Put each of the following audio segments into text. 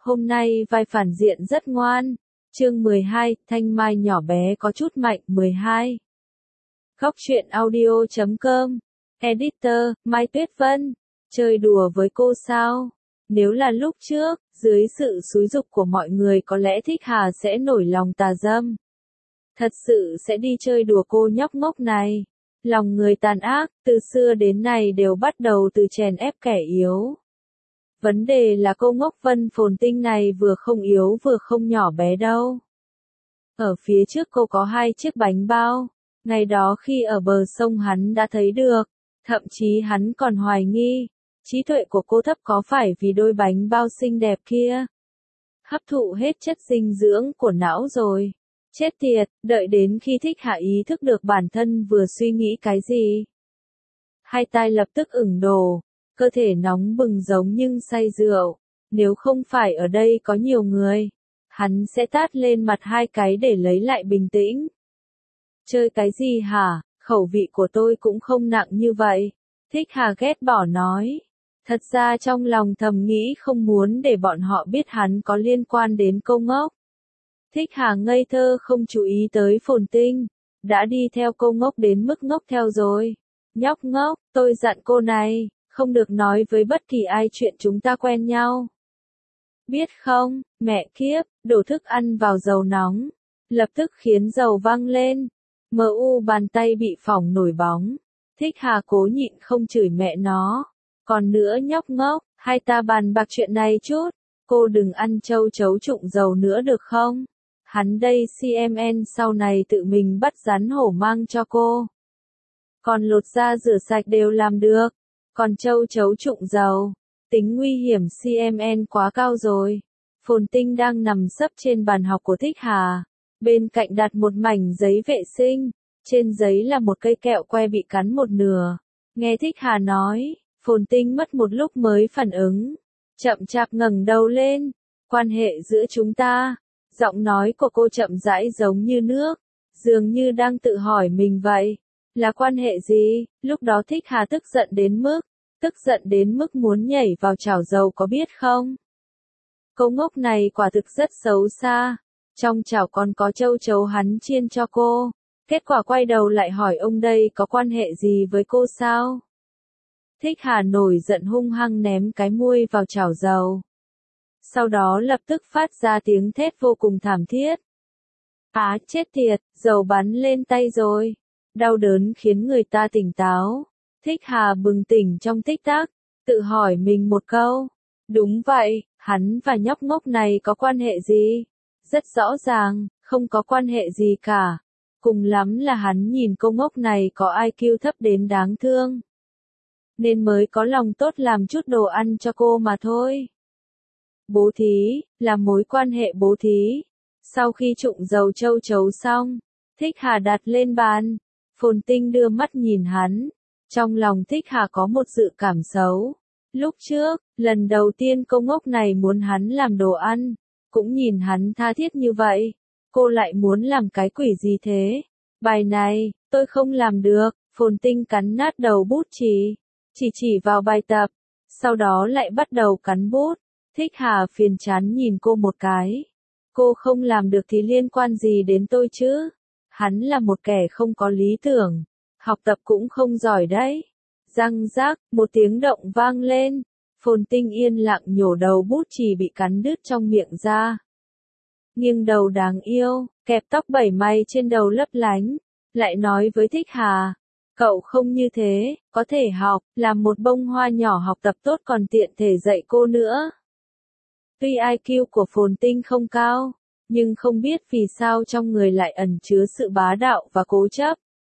Hôm nay vai phản diện rất ngoan. Chương 12, Thanh Mai nhỏ bé có chút mạnh. 12. Góc truyện audio.com. Editor, Mai Tuyết Vân. Chơi đùa với cô sao? Nếu là lúc trước, dưới sự xúi giục của mọi người có lẽ Thích Hà sẽ nổi lòng tà dâm. Thật sự sẽ đi chơi đùa cô nhóc ngốc này. Lòng người tàn ác, từ xưa đến nay đều bắt đầu từ chèn ép kẻ yếu. Vấn đề là cô ngốc Vân Phồn Tinh này vừa không yếu vừa không nhỏ bé đâu. Ở phía trước cô có 2 chiếc bánh bao. Ngày đó khi ở bờ sông hắn đã thấy được. Thậm chí hắn còn hoài nghi. Trí tuệ của cô thấp có phải vì đôi bánh bao xinh đẹp kia hấp thụ hết chất dinh dưỡng của não rồi. Chết tiệt, đợi đến khi Thích Hà ý thức được bản thân vừa suy nghĩ cái gì. Hai tai lập tức ửng đổ, cơ thể nóng bừng giống nhưng say rượu. Nếu không phải ở đây có nhiều người, hắn sẽ tát lên mặt 2 cái để lấy lại bình tĩnh. Chơi cái gì hả, khẩu vị của tôi cũng không nặng như vậy. Thích Hà ghét bỏ nói. Thật ra trong lòng thầm nghĩ không muốn để bọn họ biết hắn có liên quan đến cô ngốc. Thích Hà ngây thơ không chú ý tới Phồn Tinh, đã đi theo cô ngốc đến mức ngốc theo rồi. Nhóc ngốc, tôi dặn cô này, không được nói với bất kỳ ai chuyện chúng ta quen nhau. Biết không, mẹ kiếp, đổ thức ăn vào dầu nóng, lập tức khiến dầu văng lên. Bàn tay bị phỏng nổi bóng. Thích Hà cố nhịn không chửi mẹ nó. Còn nữa nhóc ngốc, hai ta bàn bạc chuyện này chút. Cô đừng ăn châu chấu trụng dầu nữa được không? Hắn đây CMN sau này tự mình bắt rắn hổ mang cho cô. Còn lột da rửa sạch đều làm được. Còn châu chấu trụng dầu, tính nguy hiểm CMN quá cao rồi. Phồn Tinh đang nằm sấp trên bàn học của Thích Hà. Bên cạnh đặt một mảnh giấy vệ sinh. Trên giấy là một cây kẹo que bị cắn một nửa. Nghe Thích Hà nói, Phồn Tinh mất một lúc mới phản ứng. Chậm chạp ngẩng đầu lên. Quan hệ giữa chúng ta. Giọng nói của cô chậm rãi giống như nước. Dường như đang tự hỏi mình vậy. Là quan hệ gì? Lúc đó Thích Hà tức giận đến mức muốn nhảy vào chảo dầu có biết không? Cô ngốc này quả thực rất xấu xa. Trong chảo còn có châu chấu hắn chiên cho cô. Kết quả quay đầu lại hỏi ông đây có quan hệ gì với cô sao? Thích Hà nổi giận hung hăng ném cái muôi vào chảo dầu. Sau đó lập tức phát ra tiếng thét vô cùng thảm thiết. Á chết tiệt, dầu bắn lên tay rồi. Đau đớn khiến người ta tỉnh táo. Thích Hà bừng tỉnh trong tích tắc, tự hỏi mình một câu. Đúng vậy, hắn và nhóc ngốc này có quan hệ gì? Rất rõ ràng, không có quan hệ gì cả. Cùng lắm là hắn nhìn cô ngốc này có IQ thấp đến đáng thương. Nên mới có lòng tốt làm chút đồ ăn cho cô mà thôi. Bố thí, là mối quan hệ bố thí. Sau khi trụng dầu châu chấu xong, Thích Hà đặt lên bàn. Phồn Tinh đưa mắt nhìn hắn. Trong lòng Thích Hà có một dự cảm xấu. Lúc trước, lần đầu tiên cô ngốc này muốn hắn làm đồ ăn, cũng nhìn hắn tha thiết như vậy. Cô lại muốn làm cái quỷ gì thế? Bài này, tôi không làm được. Phồn Tinh cắn nát đầu bút chỉ vào bài tập. Sau đó lại bắt đầu cắn bút. Thích Hà phiền chán nhìn cô một cái. Cô không làm được thì liên quan gì đến tôi chứ? Hắn là một kẻ không có lý tưởng. Học tập cũng không giỏi đấy. Răng rác, một tiếng động vang lên. Phồn Tinh yên lặng nhổ đầu bút chì bị cắn đứt trong miệng ra. Nghiêng đầu đáng yêu, kẹp tóc 7 may trên đầu lấp lánh. Lại nói với Thích Hà. Cậu không như thế, có thể học, làm một bông hoa nhỏ học tập tốt còn tiện thể dạy cô nữa. Tuy IQ của Phồn Tinh không cao, nhưng không biết vì sao trong người lại ẩn chứa sự bá đạo và cố chấp.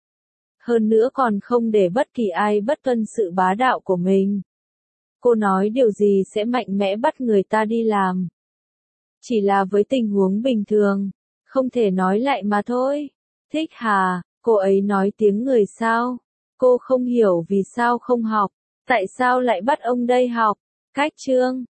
Hơn nữa còn không để bất kỳ ai bất tuân sự bá đạo của mình. Cô nói điều gì sẽ mạnh mẽ bắt người ta đi làm. Chỉ là với tình huống bình thường, không thể nói lại mà thôi. Thích Hà, cô ấy nói tiếng người sao? Cô không hiểu vì sao không học, tại sao lại bắt ông đây học. Cách chương